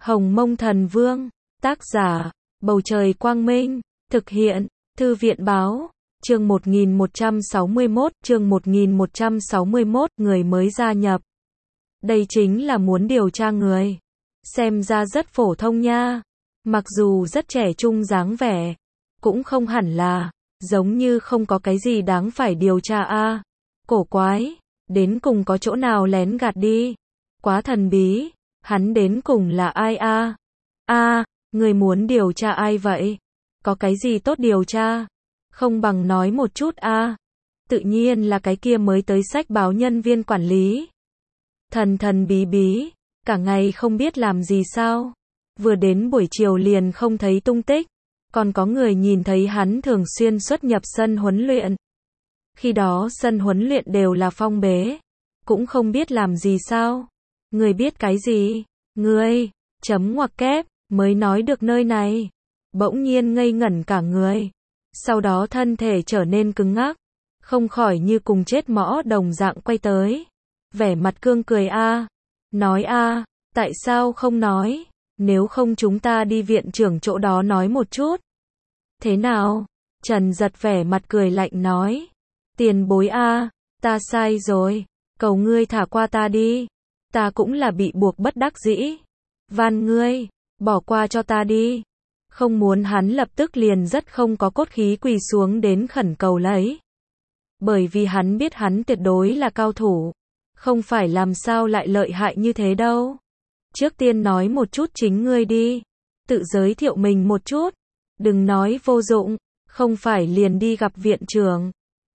Hồng Mông Thần Vương, tác giả, Bầu Trời Quang Minh, thực hiện, Thư viện Báo, chương 1161, người mới gia nhập. Đây chính là muốn điều tra người. Xem ra rất phổ thông nha. Mặc dù rất trẻ trung dáng vẻ, cũng không hẳn là, giống như không có cái gì đáng phải điều tra a. Cổ quái, đến cùng có chỗ nào lén gạt đi. Quá thần bí, hắn đến cùng là ai a? Người muốn điều tra ai vậy? Có cái gì tốt điều tra? Không bằng nói một chút a. Tự nhiên là cái kia mới tới sách báo nhân viên quản lý. Thần bí bí, cả ngày không biết làm gì sao? Vừa đến buổi chiều liền không thấy tung tích, còn có người nhìn thấy hắn thường xuyên xuất nhập sân huấn luyện. Khi đó sân huấn luyện đều là phong bế, cũng không biết làm gì sao? Người biết cái gì? Người, chấm ngoặc kép, mới nói được nơi này. Bỗng nhiên ngây ngẩn cả người. Sau đó thân thể trở nên cứng ngắc, không khỏi như cùng chết mõ đồng dạng quay tới. Vẻ mặt cương cười a. Nói a, tại sao không nói? Nếu không chúng ta đi viện trưởng chỗ đó nói một chút. Thế nào? Trần Giật vẻ mặt cười lạnh nói. Tiền bối a, ta sai rồi. Cầu ngươi thả qua ta đi. Ta cũng là bị buộc bất đắc dĩ. Van ngươi, bỏ qua cho ta đi. Không muốn hắn lập tức liền rất không có cốt khí quỳ xuống đến khẩn cầu lấy. Bởi vì hắn biết hắn tuyệt đối là cao thủ. Không phải làm sao lại lợi hại như thế đâu. Trước tiên nói một chút chính ngươi đi. Tự giới thiệu mình một chút. Đừng nói vô dụng. Không phải liền đi gặp viện trưởng.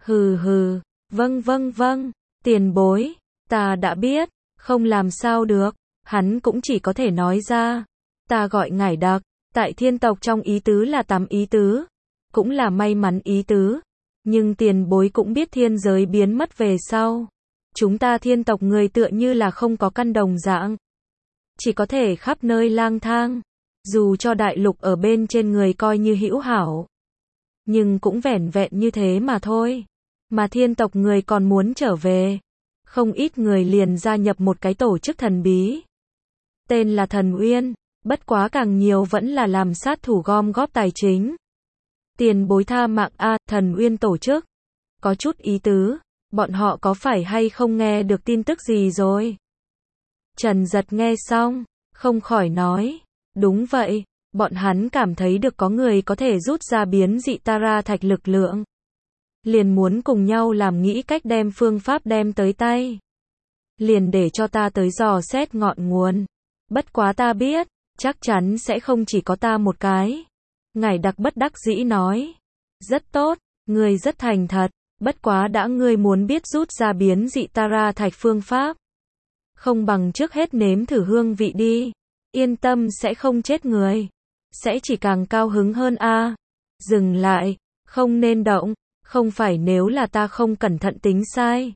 Hừ. Vâng. Tiền bối. Ta đã biết. Không làm sao được. Hắn cũng chỉ có thể nói ra. Ta gọi ngải đặc. Tại thiên tộc trong ý tứ là tắm ý tứ. Cũng là may mắn ý tứ. Nhưng tiền bối cũng biết thiên giới biến mất về sau. Chúng ta thiên tộc người tựa như là không có căn đồng dạng. Chỉ có thể khắp nơi lang thang. Dù cho đại lục ở bên trên người coi như hữu hảo. Nhưng cũng vẻn vẹn như thế mà thôi. Mà thiên tộc người còn muốn trở về. Không ít người liền gia nhập một cái tổ chức thần bí. Tên là Thần Uyên. Bất quá càng nhiều vẫn là làm sát thủ gom góp tài chính. Tiền bối tha mạng a, Thần Uyên tổ chức. Có chút ý tứ. Bọn họ có phải hay không nghe được tin tức gì rồi? Trần Giật nghe xong, không khỏi nói. Đúng vậy, bọn hắn cảm thấy được có người có thể rút ra biến dị Tara thạch lực lượng. Liền muốn cùng nhau làm nghĩ cách đem phương pháp đem tới tay. Liền để cho ta tới dò xét ngọn nguồn. Bất quá ta biết, chắc chắn sẽ không chỉ có ta một cái. Ngải đặc bất đắc dĩ nói. Rất tốt, ngươi rất thành thật. Bất quá đã ngươi muốn biết rút ra biến dị Tara thạch phương pháp. Không bằng trước hết nếm thử hương vị đi. Yên tâm sẽ không chết người. Sẽ chỉ càng cao hứng hơn a. Dừng lại, không nên động. Không phải nếu là ta không cẩn thận tính sai.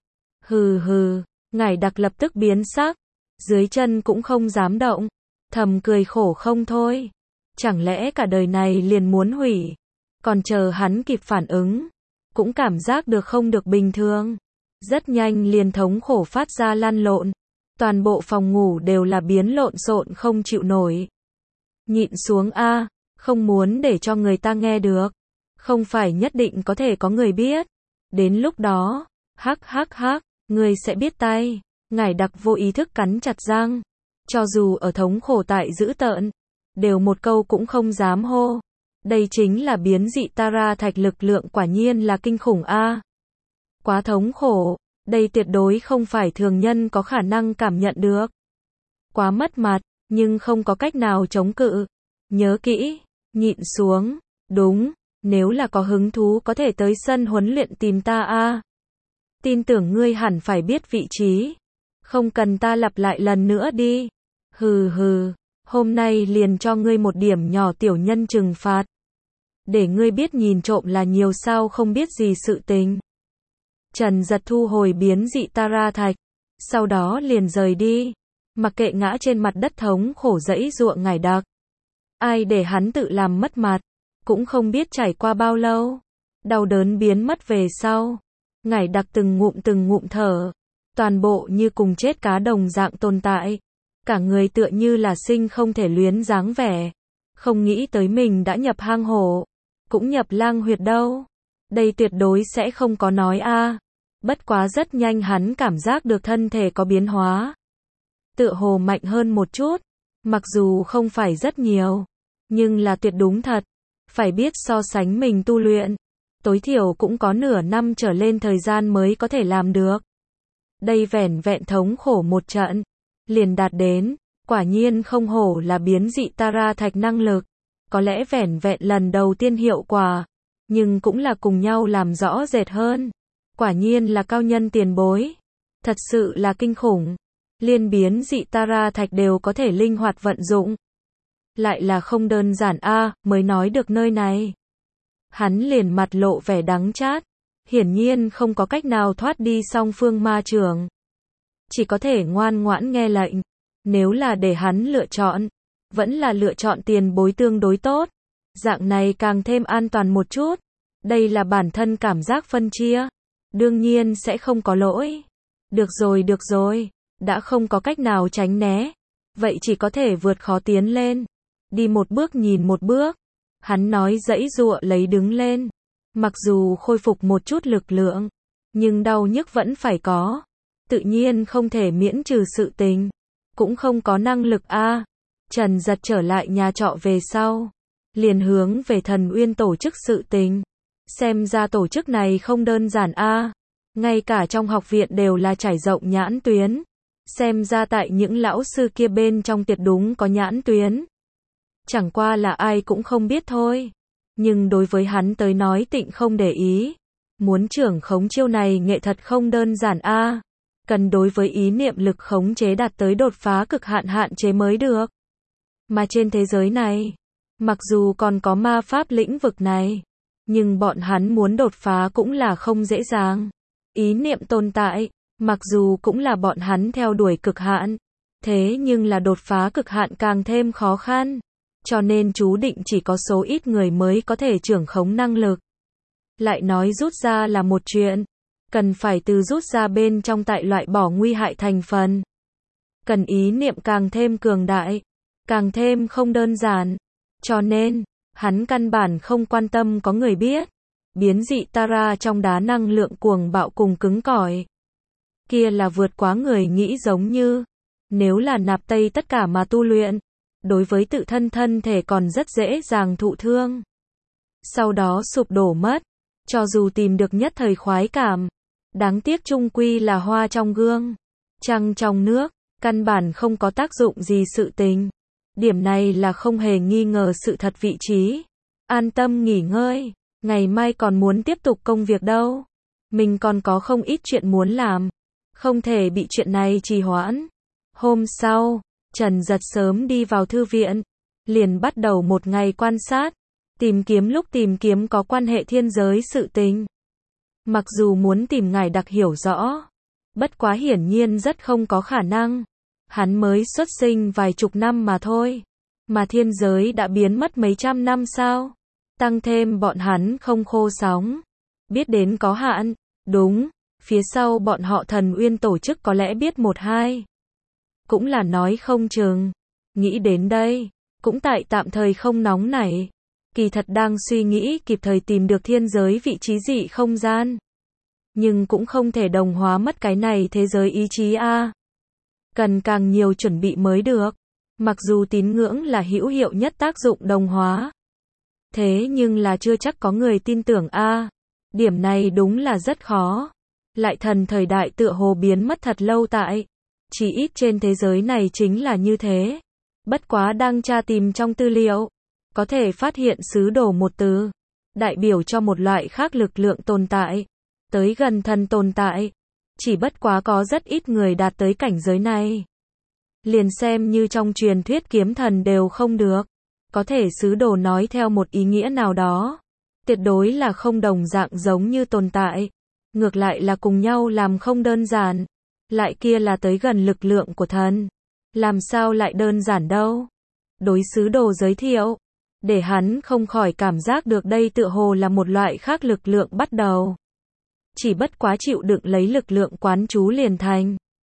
Hừ. Ngải đặc lập tức biến sắc. Dưới chân cũng không dám động. Thầm cười khổ không thôi. Chẳng lẽ cả đời này liền muốn hủy. Còn chờ hắn kịp phản ứng. Cũng cảm giác được không được bình thường. Rất nhanh liền thống khổ phát ra lăn lộn. Toàn bộ phòng ngủ đều là biến lộn xộn không chịu nổi. Nhịn xuống a, không muốn để cho người ta nghe được. Không phải nhất định có thể có người biết. Đến lúc đó, hắc, người sẽ biết tay. Ngải đặc vô ý thức cắn chặt răng. Cho dù ở thống khổ tại dữ tợn, đều một câu cũng không dám hô. Đây chính là biến dị Tara thạch lực lượng quả nhiên là kinh khủng a. Quá thống khổ, đây tuyệt đối không phải thường nhân có khả năng cảm nhận được. Quá mất mặt, nhưng không có cách nào chống cự. Nhớ kỹ, nhịn xuống, đúng, nếu là có hứng thú có thể tới sân huấn luyện tìm ta a. Tin tưởng ngươi hẳn phải biết vị trí. Không cần ta lặp lại lần nữa đi. Hừ. Hôm nay liền cho ngươi một điểm nhỏ tiểu nhân trừng phạt. Để ngươi biết nhìn trộm là nhiều sao không biết gì sự tình. Trần Giật thu hồi biến dị Tara thạch. Sau đó liền rời đi. Mặc kệ ngã trên mặt đất thống khổ giãy giụa ngải đặc. Ai để hắn tự làm mất mặt. Cũng không biết trải qua bao lâu. Đau đớn biến mất về sau. Ngải đặc từng ngụm thở. Toàn bộ như cùng chết cá đồng dạng tồn tại. cả người tựa như là sinh không thể luyến dáng vẻ. Không nghĩ tới mình đã nhập hang hổ, cũng nhập lang huyệt đâu. Đây tuyệt đối sẽ không có nói a. Bất quá rất nhanh hắn cảm giác được thân thể có biến hóa. Tựa hồ mạnh hơn một chút, mặc dù không phải rất nhiều, nhưng là tuyệt đúng thật. Phải biết so sánh mình tu luyện, tối thiểu cũng có nửa năm trở lên thời gian mới có thể làm được. Đây vẻn vẹn thống khổ một trận, liền đạt đến, quả nhiên không hổ là biến dị Tara thạch năng lực. Có lẽ vẻn vẹn lần đầu tiên hiệu quả, nhưng cũng là cùng nhau làm rõ rệt hơn. Quả nhiên là cao nhân tiền bối. Thật sự là kinh khủng. Liên biến dị Tara thạch đều có thể linh hoạt vận dụng. Lại là không đơn giản a, mới nói được nơi này. Hắn liền mặt lộ vẻ đắng chát. Hiển nhiên không có cách nào thoát đi song phương ma trường. Chỉ có thể ngoan ngoãn nghe lệnh. Nếu là để hắn lựa chọn, vẫn là lựa chọn tiền bối tương đối tốt. Dạng này càng thêm an toàn một chút. Đây là bản thân cảm giác phân chia. Đương nhiên sẽ không có lỗi. Được rồi, đã không có cách nào tránh né. Vậy chỉ có thể vượt khó tiến lên. Đi một bước nhìn một bước. Hắn nói giãy giụa lấy đứng lên. Mặc dù khôi phục một chút lực lượng, nhưng đau nhức vẫn phải có. Tự nhiên không thể miễn trừ sự tình. Cũng không có năng lực a. Trần Giật trở lại nhà trọ về sau, liền hướng về Thần Uyên tổ chức sự tình. Xem ra tổ chức này không đơn giản a. Ngay cả trong học viện đều là trải rộng nhãn tuyến. Xem ra tại những lão sư kia bên trong tuyệt đúng có nhãn tuyến. Chẳng qua là ai cũng không biết thôi. Nhưng đối với hắn tới nói tịnh không để ý. Muốn trưởng khống chiêu này nghệ thật không đơn giản a. Cần đối với ý niệm lực khống chế đạt tới đột phá cực hạn hạn chế mới được. Mà trên thế giới này, mặc dù còn có ma pháp lĩnh vực này, nhưng bọn hắn muốn đột phá cũng là không dễ dàng. Ý niệm tồn tại, mặc dù cũng là bọn hắn theo đuổi cực hạn, thế nhưng là đột phá cực hạn càng thêm khó khăn. Cho nên chú định chỉ có số ít người mới có thể trưởng khống năng lực. Lại nói rút ra là một chuyện, cần phải từ rút ra bên trong tại loại bỏ nguy hại thành phần. Cần ý niệm càng thêm cường đại, càng thêm không đơn giản. Cho nên, hắn căn bản không quan tâm có người biết. Biến dị Tara trong đá năng lượng cuồng bạo cùng cứng cỏi. Kia là vượt quá người nghĩ giống như. Nếu là nạp tây tất cả mà tu luyện, đối với tự thân thân thể còn rất dễ dàng thụ thương. Sau đó sụp đổ mất. Cho dù tìm được nhất thời khoái cảm, đáng tiếc chung quy là hoa trong gương, trăng trong nước, căn bản không có tác dụng gì sự tình. Điểm này là không hề nghi ngờ sự thật vị trí. An tâm nghỉ ngơi, ngày mai còn muốn tiếp tục công việc đâu. Mình còn có không ít chuyện muốn làm, không thể bị chuyện này trì hoãn. Hôm sau, Trần Giật sớm đi vào thư viện, liền bắt đầu một ngày quan sát, tìm kiếm có quan hệ thiên giới sự tình. Mặc dù muốn tìm ngài đặc hiểu rõ, bất quá hiển nhiên rất không có khả năng. Hắn mới xuất sinh vài chục năm mà thôi. Mà thiên giới đã biến mất mấy trăm năm sao? Tăng thêm bọn hắn không khô sóng. Biết đến có hạn. Đúng, phía sau bọn họ Thần Uyên tổ chức có lẽ biết một hai. Cũng là nói không chừng. Nghĩ đến đây, cũng tại tạm thời không nóng nảy. Kỳ thật đang suy nghĩ kịp thời tìm được thiên giới vị trí dị không gian. Nhưng cũng không thể đồng hóa mất cái này thế giới ý chí a. Cần càng nhiều chuẩn bị mới được. Mặc dù tín ngưỡng là hữu hiệu nhất tác dụng đồng hóa. Thế nhưng là chưa chắc có người tin tưởng a. Điểm này đúng là rất khó. Lại thần thời đại tựa hồ biến mất thật lâu tại. Chỉ ít trên thế giới này chính là như thế. Bất quá đang tra tìm trong tư liệu. Có thể phát hiện sứ đồ một từ. Đại biểu cho một loại khác lực lượng tồn tại. Tới gần thần tồn tại. Chỉ bất quá có rất ít người đạt tới cảnh giới này. Liền xem như trong truyền thuyết kiếm thần đều không được. Có thể sứ đồ nói theo một ý nghĩa nào đó. Tuyệt đối là không đồng dạng giống như tồn tại. Ngược lại là cùng nhau làm không đơn giản. Lại kia là tới gần lực lượng của thần. Làm sao lại đơn giản đâu. Đối sứ đồ giới thiệu. Để hắn không khỏi cảm giác được đây tựa hồ là một loại khác lực lượng bắt đầu. Chỉ bất quá chịu đựng lấy lực lượng quán chú liền thành.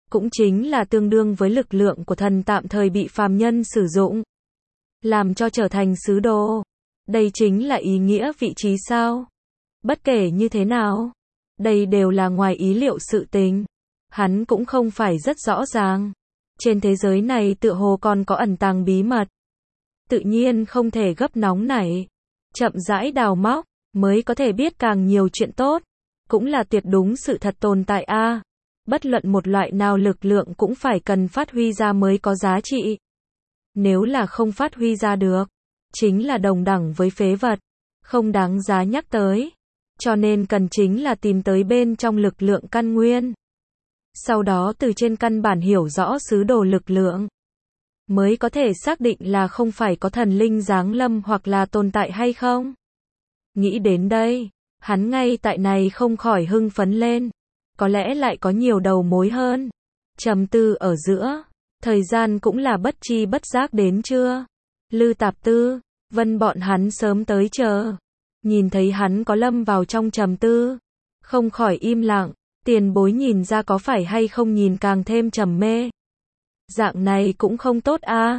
cũng chính là tương đương với lực lượng của thần tạm thời bị phàm nhân sử dụng, làm cho trở thành sứ đồ. Đây chính là ý nghĩa vị trí sao? Bất kể như thế nào, đây đều là ngoài ý liệu sự tình. Hắn cũng không phải rất rõ ràng. Trên thế giới này tựa hồ còn có ẩn tàng bí mật. Tự nhiên không thể gấp nóng nảy. Chậm rãi đào móc, mới có thể biết càng nhiều chuyện tốt. Cũng là tuyệt đúng sự thật tồn tại a. Bất luận một loại nào lực lượng cũng phải cần phát huy ra mới có giá trị. Nếu là không phát huy ra được, chính là đồng đẳng với phế vật, không đáng giá nhắc tới. Cho nên cần chính là tìm tới bên trong lực lượng căn nguyên. Sau đó từ trên căn bản hiểu rõ sứ đồ lực lượng, mới có thể xác định là không phải có thần linh giáng lâm hoặc là tồn tại hay không. Nghĩ đến đây, hắn ngay tại này không khỏi hưng phấn lên. Có lẽ lại có nhiều đầu mối hơn. Trầm tư ở giữa, thời gian cũng là bất chi bất giác đến trưa. Lư Tạp Tư, Vân bọn hắn sớm tới chờ. Nhìn thấy hắn có lâm vào trong trầm tư, không khỏi im lặng. Tiền bối nhìn ra có phải hay không nhìn càng thêm trầm mê. Dạng này cũng không tốt a.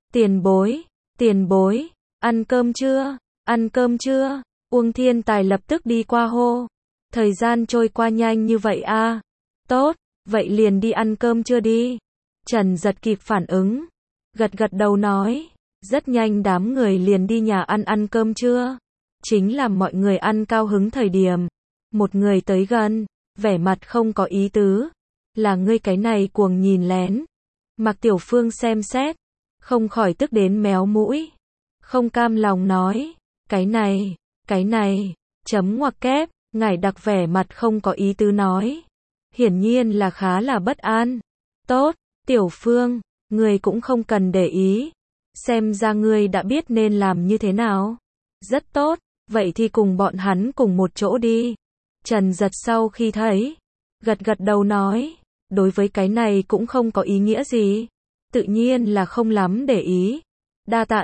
Tiền bối, ăn cơm chưa? Ăn cơm chưa? Uông Thiên Tài lập tức đi qua hô. Thời gian trôi qua nhanh như vậy a. Tốt, vậy liền đi ăn cơm chưa đi. Trần Giật kịp phản ứng, gật gật đầu nói. Rất nhanh đám người liền đi nhà ăn cơm trưa. Chính là mọi người ăn cao hứng thời điểm. Một người tới gần, vẻ mặt không có ý tứ. Là ngươi cái này cuồng nhìn lén. Mạc Tiểu Phương xem xét, không khỏi tức đến méo mũi. Không cam lòng nói. Cái này, chấm ngoặc kép. Ngải Đặc vẻ mặt không có ý tứ nói. Hiển nhiên là khá là bất an. Tốt, Tiểu Phương, ngươi cũng không cần để ý. Xem ra ngươi đã biết nên làm như thế nào. Rất tốt, vậy thì cùng bọn hắn cùng một chỗ đi. Trần Giật sau khi thấy, gật gật đầu nói. Đối với cái này cũng không có ý nghĩa gì. Tự nhiên là không lắm để ý. Đa tạ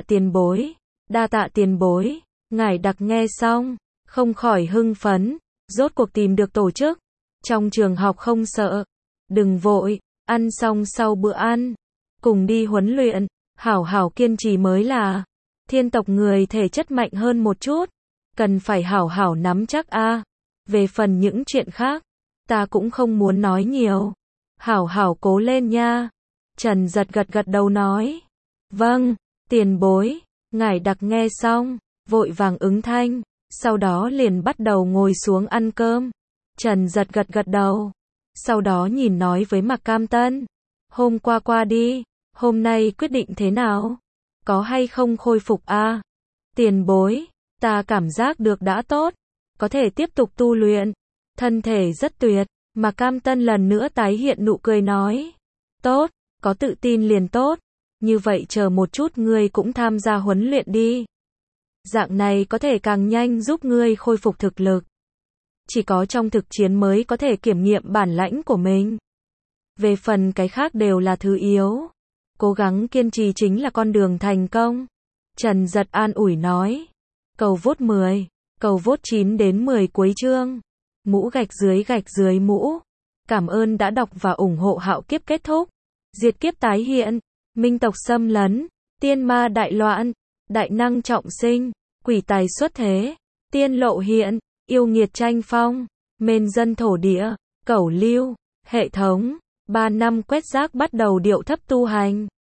tiền bối. Ngải Đặc nghe xong, không khỏi hưng phấn. Rốt cuộc tìm được tổ chức. Trong trường học không sợ. Đừng vội, ăn xong sau bữa ăn. Cùng đi huấn luyện. Hảo hảo kiên trì mới là. Thiên tộc người thể chất mạnh hơn một chút. Cần phải hảo hảo nắm chắc a. Về phần những chuyện khác, ta cũng không muốn nói nhiều. Hảo hảo cố lên nha. Trần Giật gật gật đầu nói. Vâng, tiền bối. Ngải Đặc nghe xong, vội vàng ứng thanh. Sau đó liền bắt đầu ngồi xuống ăn cơm. Trần Giật gật gật đầu. Sau đó nhìn nói với Mạc Cam Tân. Hôm qua đi, hôm nay quyết định thế nào? Có hay không khôi phục a? Tiền bối, ta cảm giác được đã tốt. Có thể tiếp tục tu luyện. Thân thể rất tuyệt. Mạc Cam Tân lần nữa tái hiện nụ cười nói. Tốt, có tự tin liền tốt. Như vậy chờ một chút ngươi cũng tham gia huấn luyện đi. Dạng này có thể càng nhanh giúp ngươi khôi phục thực lực. Chỉ có trong thực chiến mới có thể kiểm nghiệm bản lãnh của mình. Về phần cái khác đều là thứ yếu. Cố gắng kiên trì chính là con đường thành công. Trần Giật an ủi nói. Cầu vote 10, cầu vote 9 đến 10 cuối chương. Mũ gạch dưới mũ. Cảm ơn đã đọc và ủng hộ Hạo Kiếp kết thúc. Diệt kiếp tái hiện. Minh tộc xâm lấn. Tiên ma đại loạn. Đại năng trọng sinh. Quỷ tài xuất thế. Tiên lộ hiện. Yêu nghiệt tranh phong. Mên dân thổ địa. Cẩu lưu. Hệ thống. 3 năm quét rác bắt đầu điệu thấp tu hành.